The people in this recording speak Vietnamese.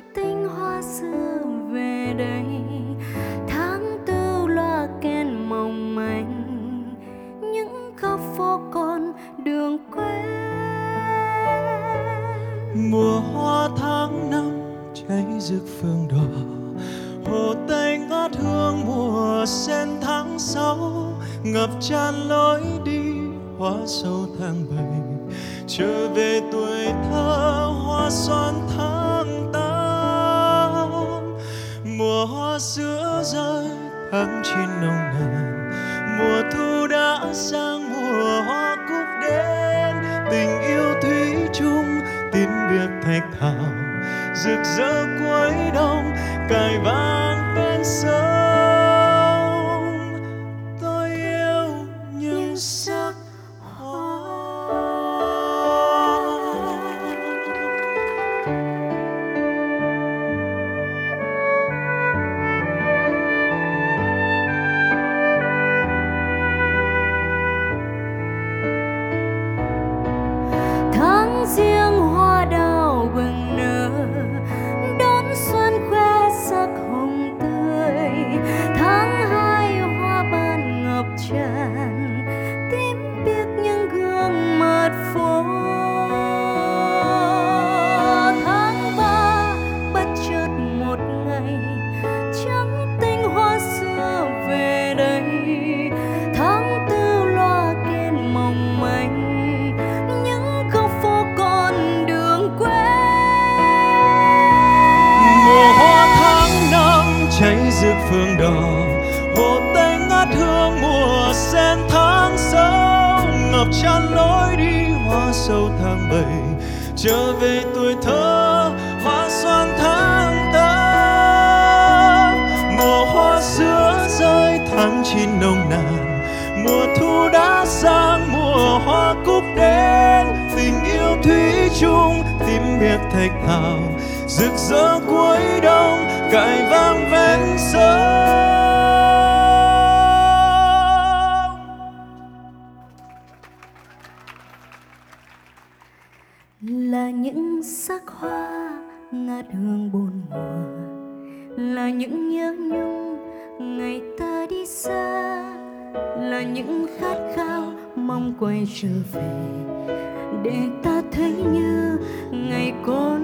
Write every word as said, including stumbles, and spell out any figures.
tinh hoa xưa về đây. Tháng tư loa kèn mong manh, những góc phố con đường quê. Mùa hoa tháng năm cháy rực phương đỏ, hồ Tây ngát hương mùa sen tháng sáu, ngập tràn lối đi hoa sâu tháng bảy, trở về tuổi thơ hoa xoan tháng tám. Mùa hoa sữa rơi tháng chín nồng nàn, mùa thu đã sang mùa hoa cúc đến. Tình yêu thủy chung tin biệt thạch thảo, rực rỡ cuối đông cài vang ven sông. Tôi yêu những sắc hoa. Tháng riêng hoa đào bừng nở, đón xuân khoe sắc hồng tươi. Tháng hai hoa ban ngập tràn, tím biếc những gương mặt phố. Tháng ba bất chợt một ngày, trắng tinh hoa xưa về đây. Tháng tư loa kèn mong manh, những góc phố con đường quê. Mùa hoa tháng năm cháy rực phương đỏ, hồ Tây ngát hương mùa sen tháng sáu, ngập tràn lối đi hoa sâu tháng bảy, trở về tuổi thơ hoa xoan tháng tám. Mùa hoa sữa rơi tháng chín nồng nàn, mùa thu đã sang mùa hoa cúc đến. Tình yêu thủy chung tím biệt thạch thảo, rực rỡ cuối đông cài vang ven sông. Là những sắc hoa ngát hương bốn mùa, là những nhớ nhung ngày ta đi xa, là những khát khao mong quay trở về để ta thấy như ngày còn